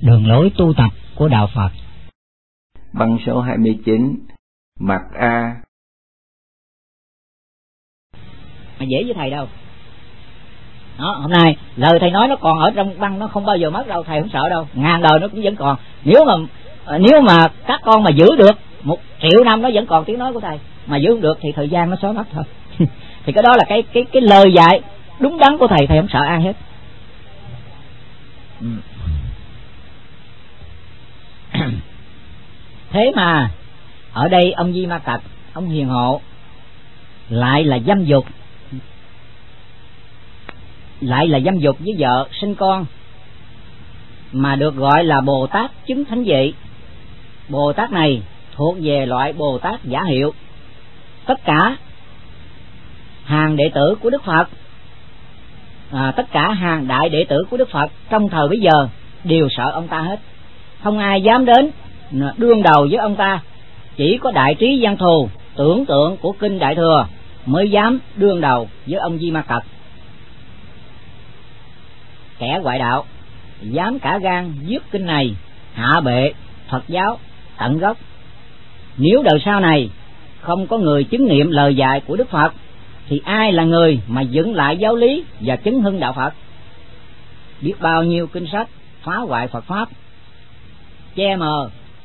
Đường lối tu tập của Đạo Phật. Băng số 29, mặt A. Mà dễ với thầy đâu. Đó, hôm nay lời thầy nói nó còn ở trong băng, nó không bao giờ mất đâu, thầy không sợ đâu, ngàn đời nó cũng vẫn còn. Nếu mà các con mà giữ được 1 triệu năm nó vẫn còn tiếng nói của thầy, mà giữ không được thì thời gian nó xóa mất thôi. Thì cái đó là cái lời dạy đúng đắn của thầy không sợ ai hết. Thế mà ở đây ông Di Ma Cật, ông hiền hộ, lại là dâm dục với vợ sinh con, mà được gọi là Bồ Tát chứng thánh vị. Bồ Tát này thuộc về loại Bồ Tát giả hiệu. Tất cả hàng đệ tử của Đức Phật, tất cả hàng đại đệ tử của Đức Phật trong thời bấy giờ đều sợ ông ta hết, không ai dám đến đương đầu với ông ta. Chỉ có đại trí văn thù tưởng tượng của kinh Đại Thừa mới dám đương đầu với ông Di Ma Cật. Kẻ ngoại đạo dám cả gan viết kinh này hạ bệ Phật giáo tận gốc. Nếu đời sau này không có người chứng nghiệm lời dạy của Đức Phật thì ai là người mà dựng lại giáo lý và chứng hưng đạo Phật? Biết bao nhiêu kinh sách phá hoại Phật pháp, che mờ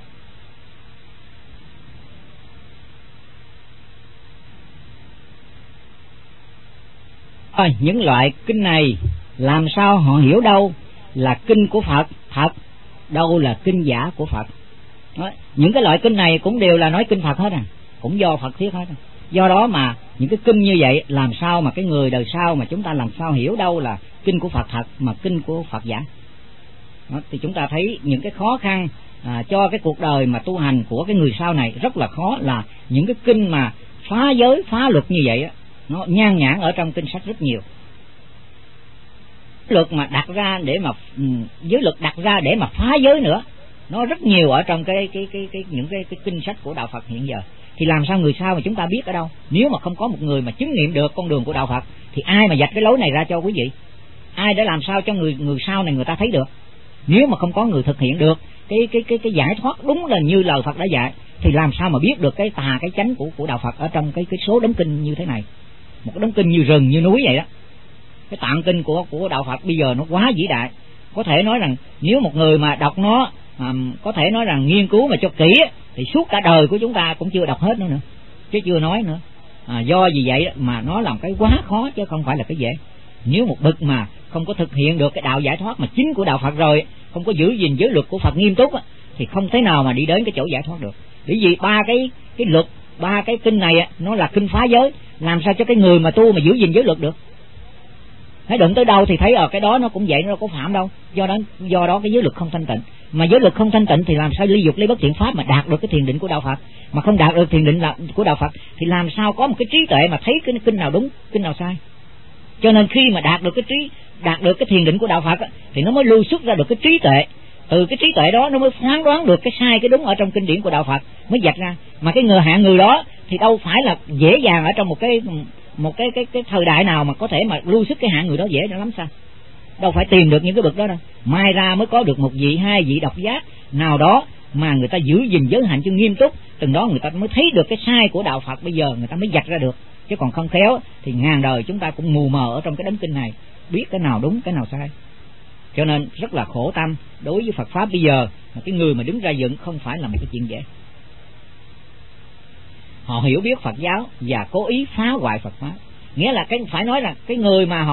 những loại kinh này, làm sao họ hiểu đâu là kinh của Phật thật, đâu là kinh giả của Phật. Đó, những cái loại kinh này cũng đều là nói kinh Phật hết cũng do Phật thiết hết. Do đó mà những cái kinh như vậy, làm sao mà cái người đời sau mà chúng ta làm sao hiểu đâu là kinh của Phật thật mà kinh của Phật giả. Đó, thì chúng ta thấy những cái khó khăn cho cái cuộc đời mà tu hành của cái người sau này rất là khó, là những cái kinh mà phá giới phá luật như vậy nó nhan nhản ở trong kinh sách rất nhiều. Luật mà đặt ra để mà giới luật đặt ra để mà phá giới nữa, nó rất nhiều ở trong những cái kinh sách của đạo Phật hiện giờ. Thì làm sao người sau mà chúng ta biết ở đâu? Nếu mà không có một người mà chứng nghiệm được con đường của đạo Phật thì ai mà vạch cái lối này ra cho quý vị? Ai để làm sao cho người sau này người ta thấy được? Nếu mà không có người thực hiện được cái giải thoát đúng là như lời Phật đã dạy thì làm sao mà biết được cái tà cái chánh của đạo Phật ở trong cái số đống kinh như thế này. Một cái đống kinh như rừng như núi vậy đó. Cái tạng kinh của đạo Phật bây giờ nó quá vĩ đại. Có thể nói rằng nếu một người mà đọc nó, có thể nói rằng nghiên cứu mà cho kỹ thì suốt cả đời của chúng ta cũng chưa đọc hết nữa chứ chưa nói nữa. Do vì vậy mà nó làm cái quá khó chứ không phải là cái dễ. Nếu một bậc mà không có thực hiện được cái đạo giải thoát mà chính của đạo Phật rồi, không có giữ gìn giới luật của Phật nghiêm túc thì không thể nào mà đi đến cái chỗ giải thoát được. Bởi vì ba cái luật, ba cái kinh này nó là kinh phá giới, làm sao cho cái người mà tu mà giữ gìn giới luật được? Thấy đụng tới đâu thì thấy cái đó nó cũng vậy, nó đâu có phạm đâu. Do đó cái giới luật không thanh tịnh, mà giới luật không thanh tịnh thì làm sao ly dục ly bất thiện pháp mà đạt được cái thiền định của đạo Phật? Mà không đạt được thiền định của đạo Phật thì làm sao có một cái trí tuệ mà thấy cái kinh nào đúng, kinh nào sai? Cho nên khi mà đạt được cái thiền định của đạo Phật thì nó mới lưu xuất ra được cái trí tuệ. Từ cái trí tuệ đó nó mới phán đoán được cái sai cái đúng ở trong kinh điển của đạo Phật mới vạch ra. Mà cái hạng người đó thì đâu phải là dễ dàng ở trong một cái thời đại nào mà có thể mà lưu xuất cái hạng người đó dễ lắm sao? Đâu phải tìm được những cái bậc đó đâu. Mai ra mới có được một vị, hai vị độc giác nào đó mà người ta giữ gìn giới hạnh cho nghiêm túc, từng đó người ta mới thấy được cái sai của đạo Phật, bây giờ người ta mới vạch ra được. Chứ còn không khéo thì ngàn đời chúng ta cũng mù mờ ở trong cái đấng kinh này, biết cái nào đúng cái nào sai. Cho nên rất là khổ tâm đối với Phật pháp bây giờ, mà cái người mà đứng ra dựng không phải là một cái chuyện dễ. Họ hiểu biết Phật giáo và cố ý phá hoại Phật pháp. Nghĩa là phải nói là cái người mà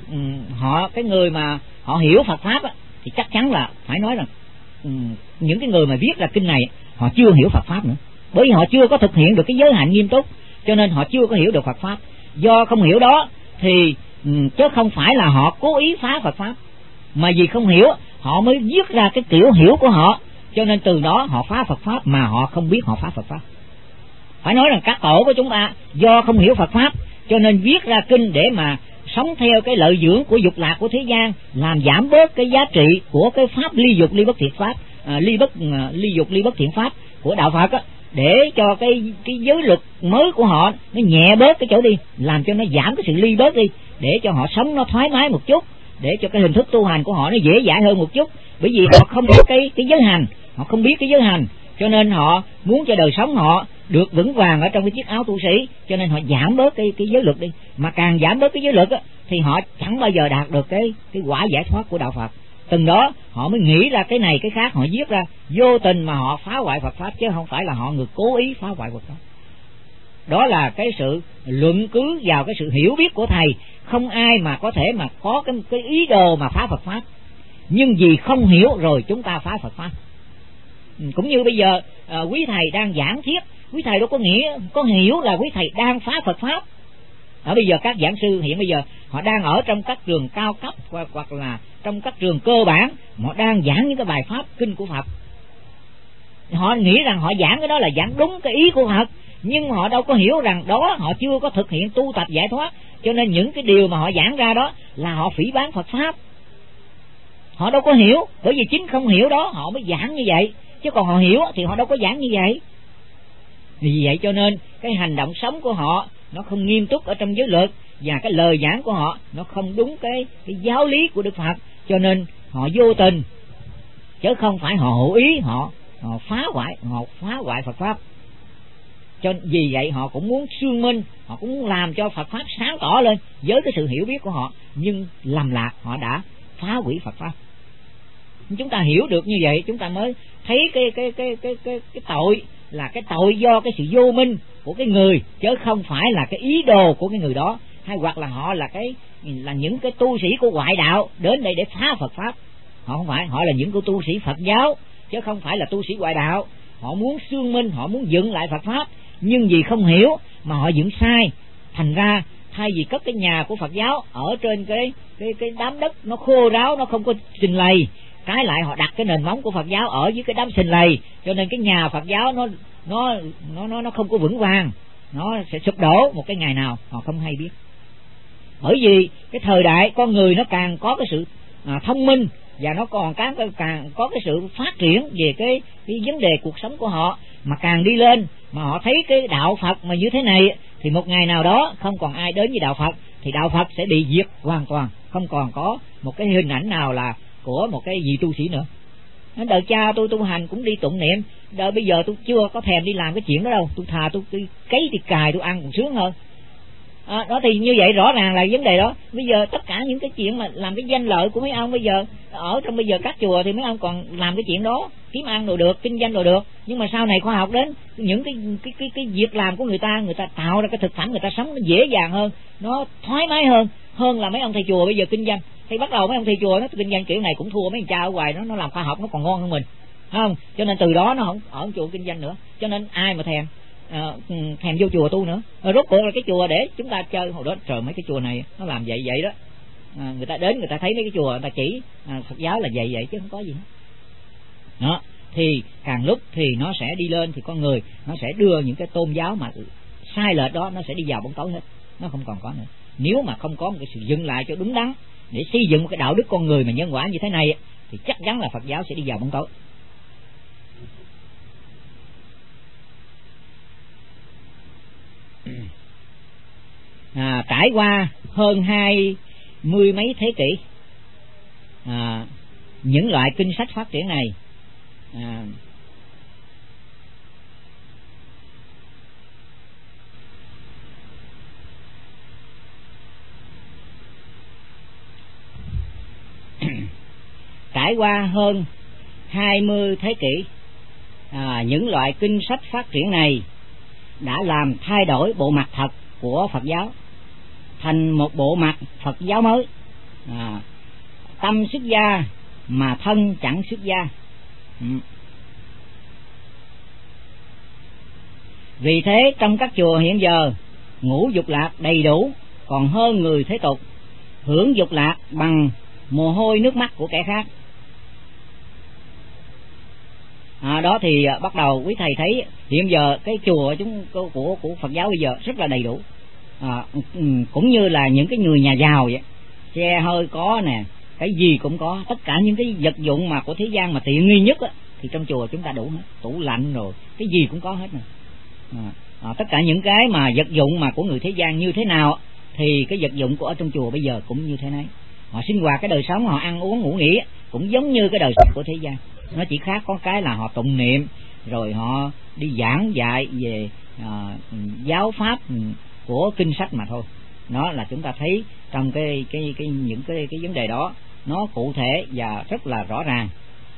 họ hiểu Phật pháp thì chắc chắn là phải nói rằng những cái người mà viết ra kinh này họ chưa hiểu Phật pháp nữa, bởi vì họ chưa có thực hiện được cái giới hạnh nghiêm túc, cho nên họ chưa có hiểu được Phật pháp. Do không hiểu đó thì chứ không phải là họ cố ý phá Phật pháp, mà vì không hiểu họ mới viết ra cái kiểu hiểu của họ, cho nên từ đó họ phá Phật pháp mà họ không biết họ phá Phật pháp. Phải nói rằng các tổ của chúng ta do không hiểu Phật pháp cho nên viết ra kinh để mà sống theo cái lợi dưỡng của dục lạc của thế gian, làm giảm bớt cái giá trị của cái pháp ly dục ly bất thiện pháp, ly dục ly bất thiện pháp của đạo Phật để cho cái giới luật mới của họ nó nhẹ bớt cái chỗ đi, làm cho nó giảm cái sự ly bớt đi, để cho họ sống nó thoải mái một chút, để cho cái hình thức tu hành của họ nó dễ dãi hơn một chút. Bởi vì họ không biết cái giới hành, họ không biết cái giới hành, cho nên họ muốn cho đời sống họ được vững vàng ở trong cái chiếc áo tu sĩ, cho nên họ giảm bớt cái giới luật đi. Mà càng giảm bớt cái giới luật á, thì họ chẳng bao giờ đạt được cái quả giải thoát của đạo Phật. Từng đó họ mới nghĩ ra cái này cái khác, họ viết ra, vô tình mà họ phá hoại Phật pháp, chứ không phải là họ người cố ý phá hoại Phật pháp. Đó là cái sự luận cứ vào cái sự hiểu biết của thầy. Không ai mà có thể mà có cái ý đồ mà phá Phật pháp, nhưng vì không hiểu rồi chúng ta phá Phật pháp. Cũng như bây giờ quý thầy đang giảng thuyết, quý thầy đâu có hiểu là quý thầy đang phá Phật pháp. Ở bây giờ các giảng sư hiện bây giờ họ đang ở trong các trường cao cấp hoặc là trong các trường cơ bản, họ đang giảng những cái bài pháp kinh của Phật. Họ nghĩ rằng họ giảng cái đó là giảng đúng cái ý của Phật, nhưng họ đâu có hiểu rằng đó họ chưa có thực hiện tu tập giải thoát, cho nên những cái điều mà họ giảng ra đó là họ phỉ báng Phật pháp. Họ đâu có hiểu, bởi vì chính không hiểu đó họ mới giảng như vậy, chứ còn họ hiểu thì họ đâu có giảng như vậy. Vì vậy cho nên cái hành động sống của họ nó không nghiêm túc ở trong giới luật, và cái lời giảng của họ nó không đúng cái giáo lý của Đức Phật, cho nên họ vô tình, chứ không phải họ hữu ý, họ phá hoại Phật pháp. Cho vì vậy họ cũng muốn xương minh, họ cũng muốn làm cho Phật pháp sáng tỏ lên với cái sự hiểu biết của họ, nhưng lầm lạc họ đã phá hủy Phật pháp. Chúng ta hiểu được như vậy, chúng ta mới thấy cái tội là cái tội do cái sự vô minh của cái người, chứ không phải là cái ý đồ của cái người đó, hay hoặc là họ là những cái tu sĩ của ngoại đạo đến đây để phá Phật pháp. Họ không phải, họ là những cái tu sĩ Phật giáo, chứ không phải là tu sĩ ngoại đạo. Họ muốn xương minh, họ muốn dựng lại Phật pháp, nhưng vì không hiểu mà họ dựng sai. Thành ra thay vì cất cái nhà của Phật giáo ở trên cái đám đất nó khô ráo, nó không có sình lầy, trái lại họ đặt cái nền móng của Phật giáo ở dưới cái đám sình lầy, cho nên cái nhà Phật giáo nó không có vững vàng, nó sẽ sụp đổ một cái ngày nào họ không hay biết. Bởi vì cái thời đại con người nó càng có cái sự thông minh, và nó càng có cái sự phát triển về cái vấn đề cuộc sống của họ, mà càng đi lên mà họ thấy cái đạo Phật mà như thế này, thì một ngày nào đó không còn ai đến với đạo Phật, thì đạo Phật sẽ bị diệt hoàn toàn, không còn có một cái hình ảnh nào là của một cái vị tu sĩ nữa. Đời cha tôi tu hành cũng đi tụng niệm, đời bây giờ tôi chưa có thèm đi làm cái chuyện đó đâu, tôi thà tôi cấy thì cài tôi ăn còn sướng hơn. Đó thì như vậy rõ ràng là vấn đề đó. Bây giờ tất cả những cái chuyện mà làm cái danh lợi của mấy ông bây giờ ở trong bây giờ các chùa, thì mấy ông còn làm cái chuyện đó, kiếm ăn đồ được, kinh doanh đồ được. Nhưng mà sau này khoa học đến, những cái việc làm của người ta tạo ra cái thực phẩm người ta sống nó dễ dàng hơn, nó thoải mái hơn là mấy ông thầy chùa bây giờ kinh doanh. Thì bắt đầu mấy ông thầy chùa nó kinh doanh kiểu này cũng thua mấy ông cha ở ngoài, nó làm khoa học nó còn ngon hơn mình, không? Cho nên từ đó nó không ở chùa kinh doanh nữa, cho nên ai mà thèm vô chùa tu nữa. Rốt cuộc là cái chùa để chúng ta chơi hồi đó, trời mấy cái chùa này nó làm vậy đó. Người ta đến người ta thấy mấy cái chùa, người ta chỉ Phật giáo là vậy chứ không có gì hết. Đó thì càng lúc thì nó sẽ đi lên, thì con người nó sẽ đưa những cái tôn giáo mà sai lệch đó, nó sẽ đi vào bóng tối hết, nó không còn có nữa. Nếu mà không có một cái sự dừng lại cho đúng đắn để xây dựng một cái đạo đức con người mà nhân quả như thế này, thì chắc chắn là Phật giáo sẽ đi vào bóng tối. Trải qua hơn 20 mấy thế kỷ, những loại kinh sách phát triển này trải qua hơn 20 thế kỷ, những loại kinh sách phát triển này đã làm thay đổi bộ mặt thật của Phật giáo thành một bộ mặt Phật giáo mới. Tâm xuất gia mà thân chẳng xuất gia. Vì thế trong các chùa hiện giờ, ngũ dục lạc đầy đủ còn hơn người thế tục, hưởng dục lạc bằng mồ hôi nước mắt của kẻ khác. Đó thì bắt đầu quý thầy thấy hiện giờ cái chùa của Phật giáo bây giờ rất là đầy đủ. Cũng như là những cái người nhà giàu vậy, xe hơi có nè, cái gì cũng có, tất cả những cái vật dụng mà của thế gian mà tiện nghi nhất á, thì trong chùa chúng ta đủ hết, tủ lạnh rồi cái gì cũng có hết nè. Tất cả những cái mà vật dụng mà của người thế gian như thế nào, thì cái vật dụng của ở trong chùa bây giờ cũng như thế này. họ sinh hoạt, cái đời sống họ ăn uống ngủ nghỉ cũng giống như cái đời sống của thế gian. Nó chỉ khác có cái là họ tụng niệm, rồi họ đi giảng dạy về giáo pháp của kinh sách mà thôi. Nó là chúng ta thấy trong những cái vấn đề đó nó cụ thể và rất là rõ ràng.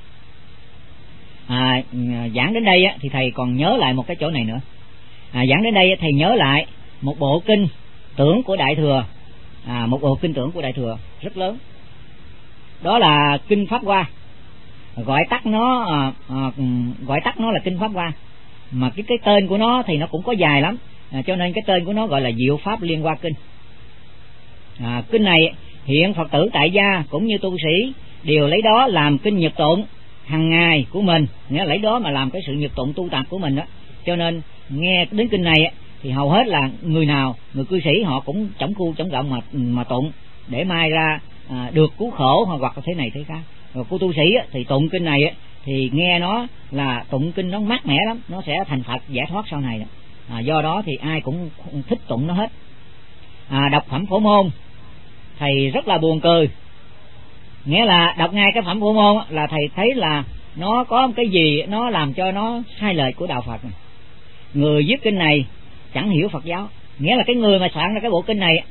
Giảng đến đây thì thầy còn nhớ lại một cái chỗ này nữa. Giảng đến đây thầy nhớ lại một bộ kinh tưởng của Đại Thừa, một bộ kinh tưởng của Đại Thừa rất lớn, đó là kinh Pháp Hoa. Gọi tắt nó là kinh Pháp Hoa, mà cái tên của nó thì nó cũng có dài lắm, cho nên cái tên của nó gọi là Diệu Pháp Liên Hoa Kinh. Kinh này hiện Phật tử tại gia cũng như tu sĩ đều lấy đó làm kinh nhật tụng hàng ngày của mình, nghĩa lấy đó mà làm cái sự nhật tụng tu tập của mình đó. Cho nên nghe đến kinh này thì hầu hết là người cư sĩ họ cũng chống cu chống gọng mà tụng để mai ra được cứu khổ hoặc là thế này thế khác. Rồi của tu sĩ thì tụng kinh này thì nghe nó là tụng kinh nó mát mẻ lắm, nó sẽ thành Phật giải thoát sau này đó. Do đó thì ai cũng thích tụng nó hết. Đọc phẩm Phổ Môn thầy rất là buồn cười, nghĩa là đọc ngay cái phẩm Phổ Môn là thầy thấy là nó có một cái gì nó làm cho nó sai lệch của đạo Phật này. Người viết kinh này chẳng hiểu Phật giáo, nghĩa là cái người mà soạn ra cái bộ kinh này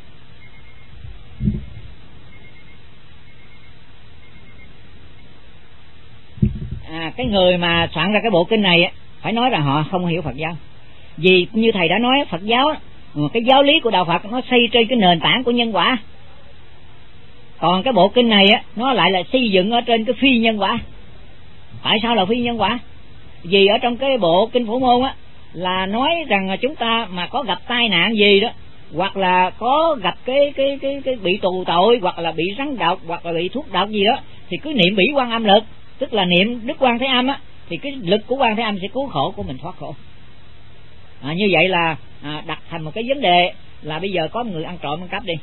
cái người mà soạn ra cái bộ kinh này phải nói rằng họ không hiểu Phật giáo. Vì như thầy đã nói, Phật giáo cái giáo lý của đạo Phật nó xây trên cái nền tảng của nhân quả, còn cái bộ kinh này nó lại là xây dựng ở trên cái phi nhân quả. Tại sao là phi nhân quả? Vì ở trong cái bộ kinh Phổ Môn là nói rằng chúng ta mà có gặp tai nạn gì đó, hoặc là có gặp cái bị tù tội, hoặc là bị rắn độc, hoặc là bị thuốc độc gì đó, thì cứ niệm Bỉ Quan Âm lực, tức là niệm Đức Quan Thế Âm thì cái lực của Quan Thế Âm sẽ cứu khổ của mình thoát khổ. Như vậy là đặt thành một cái vấn đề là bây giờ có một người ăn trộm ăn cắp đi,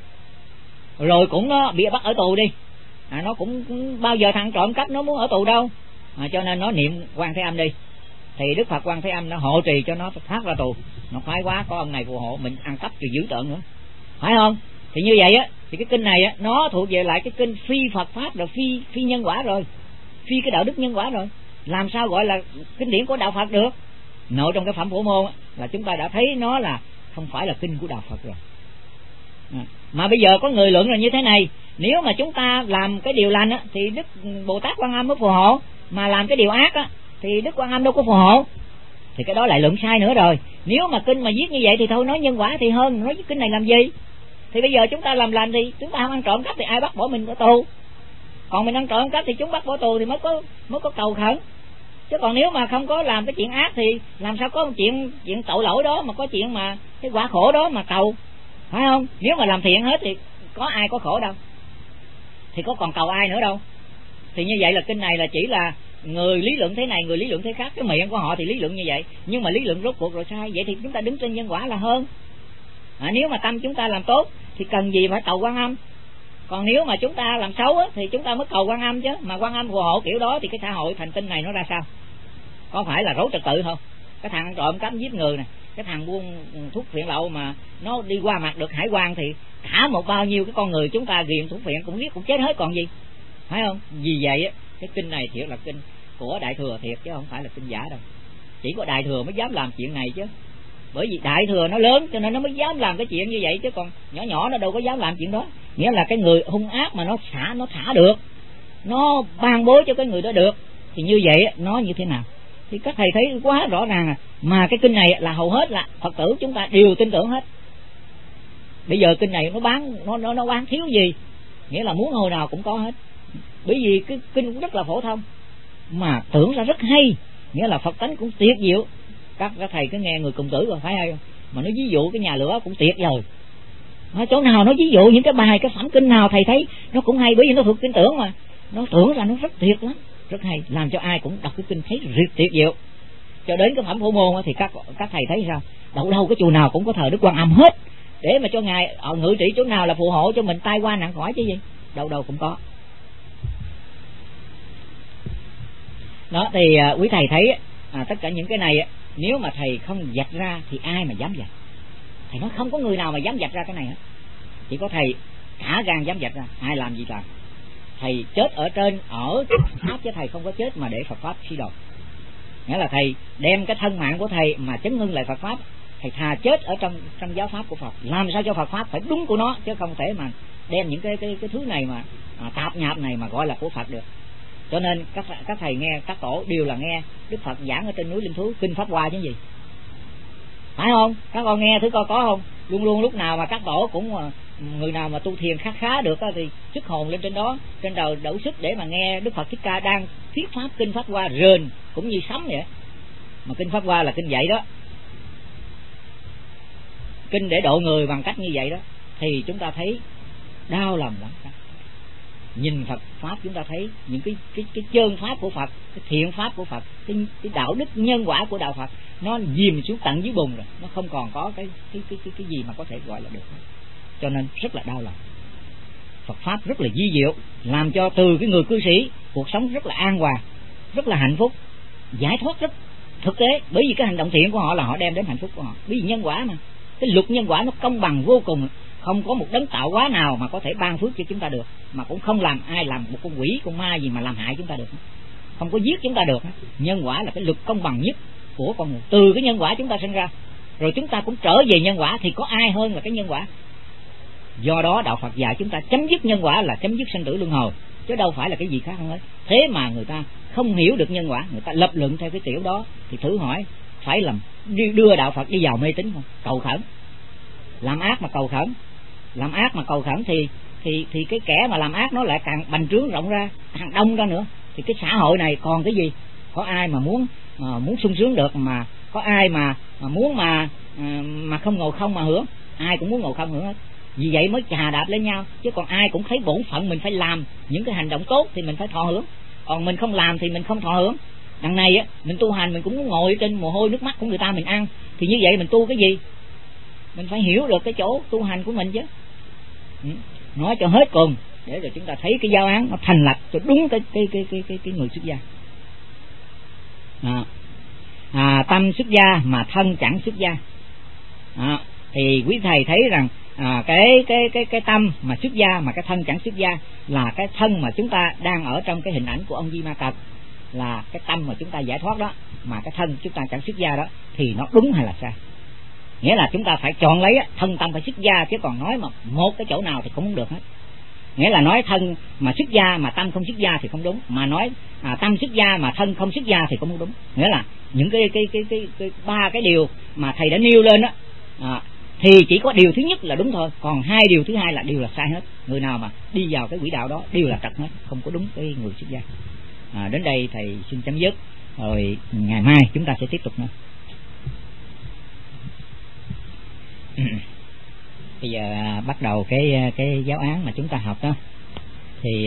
rồi cũng nó bị bắt ở tù đi, nó cũng bao giờ thằng trộm cắp nó muốn ở tù đâu, cho nên nó niệm Quan Thế Âm đi, thì Đức Phật Quan Thế Âm nó hộ trì cho nó thoát ra tù. Nó khoái quá, có ông này phù hộ mình, ăn cắp thì dữ tợn nữa, phải không? Thì như vậy thì cái kinh này nó thuộc về lại cái kinh phi Phật pháp rồi, phi nhân quả rồi, phi cái đạo đức nhân quả rồi, làm sao gọi là kinh điển của đạo Phật được? Nội trong cái phẩm Phổ Môn là chúng ta đã thấy nó là không phải là kinh của đạo Phật rồi. Mà bây giờ có người luận là như thế này: nếu mà chúng ta làm cái điều lành thì Đức Bồ Tát Quan Âm mới phù hộ, mà làm cái điều ác thì Đức Quan Âm đâu có phù hộ. Thì cái đó lại luận sai nữa rồi. Nếu mà kinh mà viết như vậy thì thôi, nói nhân quả thì hơn, nói kinh này làm gì? Thì bây giờ chúng ta làm lành thì chúng ta không ăn trộm cắp thì ai bắt bỏ mình vào tù, còn mình ăn trộm cắp thì chúng bắt bỏ tù thì mới có cầu khẩn. Chứ còn nếu mà không có làm cái chuyện ác thì làm sao có chuyện tội lỗi đó, mà có chuyện mà cái quả khổ đó mà cầu, phải không? Nếu mà làm thiện hết thì có ai có khổ đâu, thì có còn cầu ai nữa đâu. Thì như vậy là kinh này là chỉ là người lý luận thế này, người lý luận thế khác, cái miệng của họ thì lý luận như vậy, nhưng mà lý luận rốt cuộc rồi sai. Vậy thì chúng ta đứng trên nhân quả là hơn. Nếu mà tâm chúng ta làm tốt thì cần gì phải cầu Quan Âm, còn nếu mà chúng ta làm xấu thì chúng ta mới cầu Quan Âm chứ. Mà Quan Âm phù hộ kiểu đó thì cái xã hội thành tinh này nó ra sao? Có phải là rối trật tự không? Cái thằng ăn trộm cắp giết người nè, cái thằng buôn thuốc phiện lậu mà nó đi qua mặt được hải quan thì thả một bao nhiêu cái con người chúng ta ghiền thuốc phiện cũng giết cũng chết hết còn gì, phải không? Vì vậy cái kinh này thiệt là kinh của Đại Thừa thiệt, chứ không phải là kinh giả đâu. Chỉ có Đại Thừa mới dám làm chuyện này chứ, bởi vì Đại Thừa nó lớn cho nên nó mới dám làm cái chuyện như vậy, chứ còn nhỏ nhỏ nó đâu có dám làm chuyện đó. Nghĩa là cái người hung ác mà nó thả được, nó ban bố cho cái người đó được, thì như vậy nó như thế nào? Thì các thầy thấy quá rõ ràng mà cái kinh này là hầu hết là Phật tử chúng ta đều tin tưởng hết. Bây giờ kinh này nó bán thiếu gì, nghĩa là muốn hồi nào cũng có hết, bởi vì cái kinh cũng rất là phổ thông mà tưởng ra rất hay, nghĩa là Phật tánh cũng tuyệt diệu. Các thầy cứ nghe người cùng tử rồi phải hay không? Mà nó ví dụ cái nhà lửa cũng tuyệt rồi. Ở chỗ nào nó ví dụ những cái bài cái phẩm kinh nào thầy thấy nó cũng hay, bởi vì nó thuộc kinh tưởng mà, nó tưởng ra nó rất tuyệt lắm, rất hay, làm cho ai cũng đọc cái kinh thấy tuyệt diệu. Cho đến cái phẩm Phổ Môn thì các thầy thấy sao? Đâu cái chùa nào cũng có thờ Đức Quan Âm hết, để mà cho ngài ngự trị chỗ nào là phù hộ cho mình tai qua nạn khỏi chứ gì, đâu cũng có. Đó thì quý thầy thấy tất cả những cái này nếu mà thầy không vạch ra thì ai mà dám vạch? Thầy nói không có người nào mà dám vạch ra cái này hết, chỉ có thầy cả gan dám vạch ra, ai làm gì làm. Thầy chết ở Pháp chứ thầy không có chết mà để Phật Pháp suy đồi. Nghĩa là thầy đem cái thân mạng của thầy mà chấn hưng lại Phật Pháp. Thầy thà chết ở trong giáo Pháp của Phật, làm sao cho Phật Pháp phải đúng của nó, chứ không thể mà đem những cái thứ này mà tạp nhạp này mà gọi là của Phật được. Cho nên các thầy nghe, các tổ đều là nghe Đức Phật giảng ở trên núi Linh Thú kinh Pháp Hoa chứ gì, phải không? Các con nghe thử coi có không? Luôn luôn lúc nào mà các tổ cũng người nào mà tu thiền khá được thì sức hồn lên trên đó, trên đầu đổ sức để mà nghe Đức Phật Thích Ca đang thuyết pháp kinh Pháp Hoa rền cũng như sấm vậy. Mà kinh Pháp Hoa là kinh dạy đó, kinh để độ người bằng cách như vậy đó, thì chúng ta thấy đau lòng lắm. Nhìn Phật Pháp chúng ta thấy những cái chân pháp của Phật, cái thiện pháp của Phật, cái đạo đức nhân quả của đạo Phật nó dìm xuống tận dưới bùn rồi, nó không còn có cái gì mà có thể gọi là được. Cho nên rất là đau lòng. Phật Pháp rất là vi diệu, làm cho từ cái người cư sĩ cuộc sống rất là an hòa, rất là hạnh phúc, giải thoát rất thực tế. Bởi vì cái hành động thiện của họ là họ đem đến hạnh phúc của họ. Bởi vì nhân quả mà, cái luật nhân quả nó công bằng vô cùng, không có một đấng tạo hóa nào mà có thể ban phước cho chúng ta được, mà cũng không làm ai làm một con quỷ con ma gì mà làm hại chúng ta được, không có giết chúng ta được. Nhân quả là cái luật công bằng nhất của con người. Từ cái nhân quả chúng ta sinh ra, rồi chúng ta cũng trở về nhân quả, thì có ai hơn là cái nhân quả. Do đó đạo Phật dạy chúng ta chấm dứt nhân quả là chấm dứt sinh tử luân hồi, chứ đâu phải là cái gì khác hơn hết. Thế mà người ta không hiểu được nhân quả, người ta lập luận theo cái kiểu đó, thì thử hỏi phải làm đưa đạo Phật đi vào mê tín không? Cầu khẩn, làm ác mà cầu khẩn, làm ác mà cầu khẩn thì cái kẻ mà làm ác nó lại càng bành trướng rộng ra, càng đông ra nữa. Thì cái xã hội này còn cái gì? Có ai mà muốn sung sướng được, mà có ai mà muốn mà không ngồi không mà hưởng? Ai cũng muốn ngồi không hưởng hết. Vì vậy mới chà đạp lên nhau, chứ còn ai cũng thấy bổn phận mình phải làm những cái hành động tốt thì mình phải thọ hưởng, còn mình không làm thì mình không thọ hưởng. Đằng này á, mình tu hành mình cũng muốn ngồi trên mồ hôi nước mắt của người ta mình ăn, thì như vậy mình tu cái gì? Mình phải hiểu được cái chỗ tu hành của mình chứ. Nói cho hết cùng để rồi chúng ta thấy cái giáo án nó thành lập cho đúng cái người xuất gia. Tâm xuất gia mà thân chẳng xuất gia. Thì quý thầy thấy rằng cái tâm mà xuất gia mà cái thân chẳng xuất gia là cái thân mà chúng ta đang ở trong cái hình ảnh của ông Di Ma Cật, là cái tâm mà chúng ta giải thoát đó, mà cái thân chúng ta chẳng xuất gia đó, thì nó đúng hay là sai? Nghĩa là chúng ta phải chọn lấy thân tâm phải xuất gia, chứ còn nói mà một cái chỗ nào thì cũng không được hết. Nghĩa là nói thân mà xuất gia mà tâm không xuất gia thì không đúng, mà nói tâm xuất gia mà thân không xuất gia thì cũng không đúng. Nghĩa là những cái ba cái điều mà thầy đã nêu lên đó, thì chỉ có điều thứ nhất là đúng thôi, còn hai điều thứ hai là đều là sai hết. Người nào mà đi vào cái quỹ đạo đó đều là trật hết, không có đúng cái người xuất gia. Đến đây thầy xin chấm dứt, rồi ngày mai chúng ta sẽ tiếp tục nữa. Bây giờ bắt đầu cái giáo án mà chúng ta học đó, thì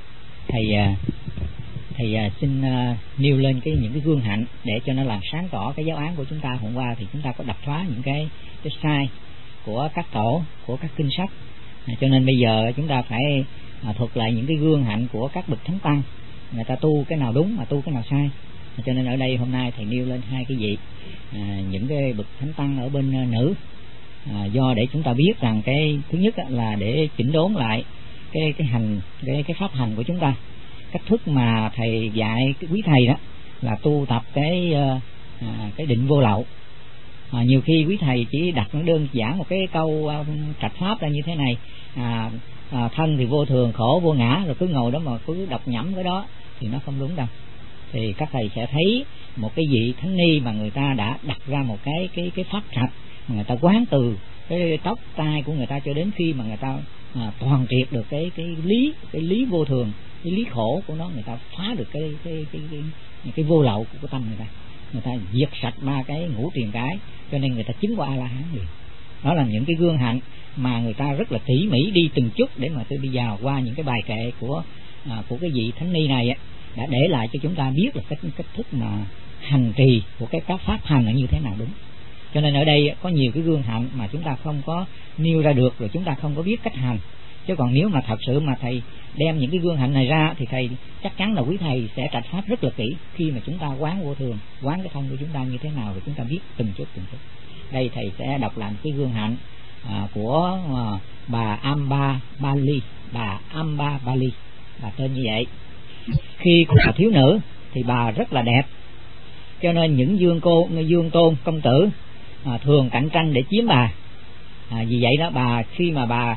thầy xin nêu lên những cái gương hạnh để cho nó làm sáng tỏ cái giáo án của chúng ta. Hôm qua thì chúng ta có đập phá những cái sai của các tổ, của các kinh sách, cho nên bây giờ chúng ta phải thuật lại những cái gương hạnh của các bậc thánh tăng, người ta tu cái nào đúng mà tu cái nào sai. Cho nên ở đây hôm nay thầy nêu lên hai cái vị, những cái bậc thánh tăng ở bên nữ, do để chúng ta biết rằng cái thứ nhất là để chỉnh đốn lại cái pháp hành của chúng ta. Cách thức mà thầy dạy cái quý thầy đó là tu tập cái định vô lậu. Nhiều khi quý thầy chỉ đặt đơn giản một cái câu trạch pháp ra như thế này, thân thì vô thường, khổ vô ngã, rồi cứ ngồi đó mà cứ đọc nhẩm cái đó thì nó không đúng đâu. Thì các thầy sẽ thấy một cái vị thánh ni mà người ta đã đặt ra một cái pháp trạch, người ta quán từ cái tóc tai của người ta cho đến khi mà người ta toàn triệt được cái lý vô thường, cái lý khổ của nó, người ta phá được cái vô lậu của tâm người ta diệt sạch ba cái ngũ triền cái, cho nên người ta chứng qua A-la-hán liền. Đó là những cái gương hạnh mà người ta rất là tỉ mỉ đi từng chút để mà tôi đi vào qua những cái bài kệ của cái vị thánh ni này đã để lại cho chúng ta biết là cách thức mà hành trì của các pháp hành là như thế nào đúng. Cho nên ở đây có nhiều cái gương hạnh mà chúng ta không có nêu ra được, rồi chúng ta không có biết cách hành. Chứ còn nếu mà thật sự mà thầy đem những cái gương hạnh này ra thì thầy chắc chắn là quý thầy sẽ trạch pháp rất là kỹ khi mà chúng ta quán vô thường, quán cái thân của chúng ta như thế nào, rồi chúng ta biết từng chút. Đây thầy sẽ đọc lại cái gương hạnh của bà Amba Bali, bà Amba Bali là tên như vậy. Khi là thiếu nữ thì bà rất là đẹp, cho nên những dương tôn công tử thường cạnh tranh để chiếm bà. Vì vậy đó, bà khi mà bà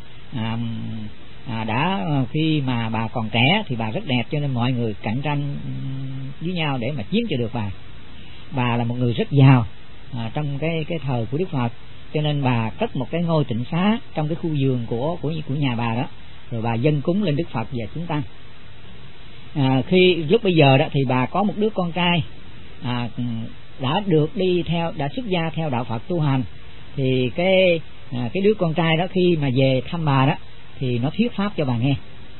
khi mà bà còn trẻ thì bà rất đẹp, cho nên mọi người cạnh tranh với nhau để mà chiếm cho được bà. Bà là một người rất giàu trong cái thời của Đức Phật, cho nên bà cất một cái ngôi tịnh xá trong cái khu vườn của nhà bà đó, rồi bà dâng cúng lên Đức Phật và chúng tăng. Khi lúc bây giờ đó thì bà có một đứa con trai đã xuất gia theo đạo Phật tu hành. Thì cái đứa con trai đó khi mà về thăm bà đó thì nó thuyết pháp cho bà nghe,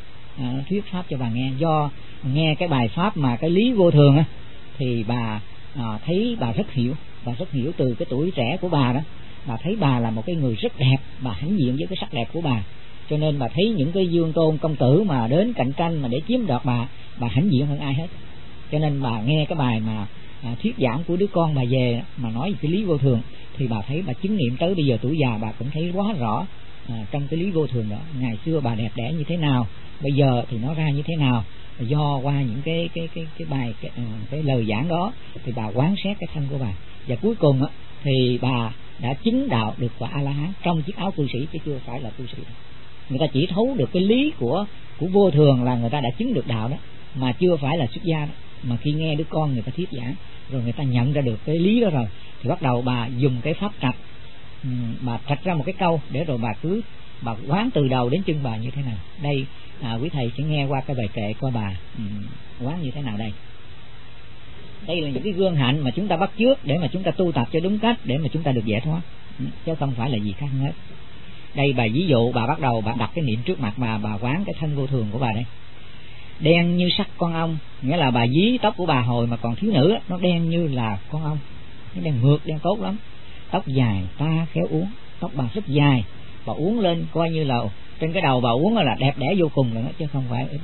do nghe cái bài pháp mà cái lý vô thường á, thì bà thấy bà rất hiểu từ cái tuổi trẻ của bà đó. Bà thấy bà là một cái người rất đẹp, bà hãnh diện với cái sắc đẹp của bà, cho nên bà thấy những cái dương tôn công tử mà đến cạnh tranh mà để chiếm đoạt bà hãnh diện hơn ai hết. Cho nên bà nghe cái bài mà thuyết giảng của đứa con bà về mà nói về cái lý vô thường, thì bà thấy bà chứng nghiệm tới bây giờ tuổi già bà cũng thấy quá rõ trong cái lý vô thường đó. Ngày xưa bà đẹp đẽ như thế nào, bây giờ thì nó ra như thế nào, do qua những cái lời giảng đó thì bà quán xét cái thân của bà, và cuối cùng thì bà đã chứng đạo được quả A La Hán trong chiếc áo cư sĩ, chứ chưa phải là cư sĩ. Người ta chỉ thấu được cái lý của vô thường là người ta đã chứng được đạo đó, mà chưa phải là xuất gia đó. Mà khi nghe đứa con người ta thuyết giảng rồi người ta nhận ra được cái lý đó rồi, thì bắt đầu bà dùng cái pháp trạch, bà trạch ra một cái câu để rồi bà quán từ đầu đến chân bà như thế nào. Đây quý thầy sẽ nghe qua cái bài kệ của bà quán như thế nào đây. Đây là những cái gương hạnh mà chúng ta bắt chước để mà chúng ta tu tập cho đúng cách, để mà chúng ta được giải thoát, chứ không phải là gì khác hết. Đây bà ví dụ, bà bắt đầu bà đặt cái niệm trước mặt bà quán cái thân vô thường của bà đây. Đen như sắc con ong, nghĩa là bà ví tóc của bà hồi mà còn thiếu nữ nó đen như là con ong, nó đen mượt, đen tốt lắm. Tóc dài ta khéo uốn, tóc bà rất dài, bà uốn lên coi như là trên cái đầu bà uốn là đẹp đẽ vô cùng rồi đó, chứ không phải ít.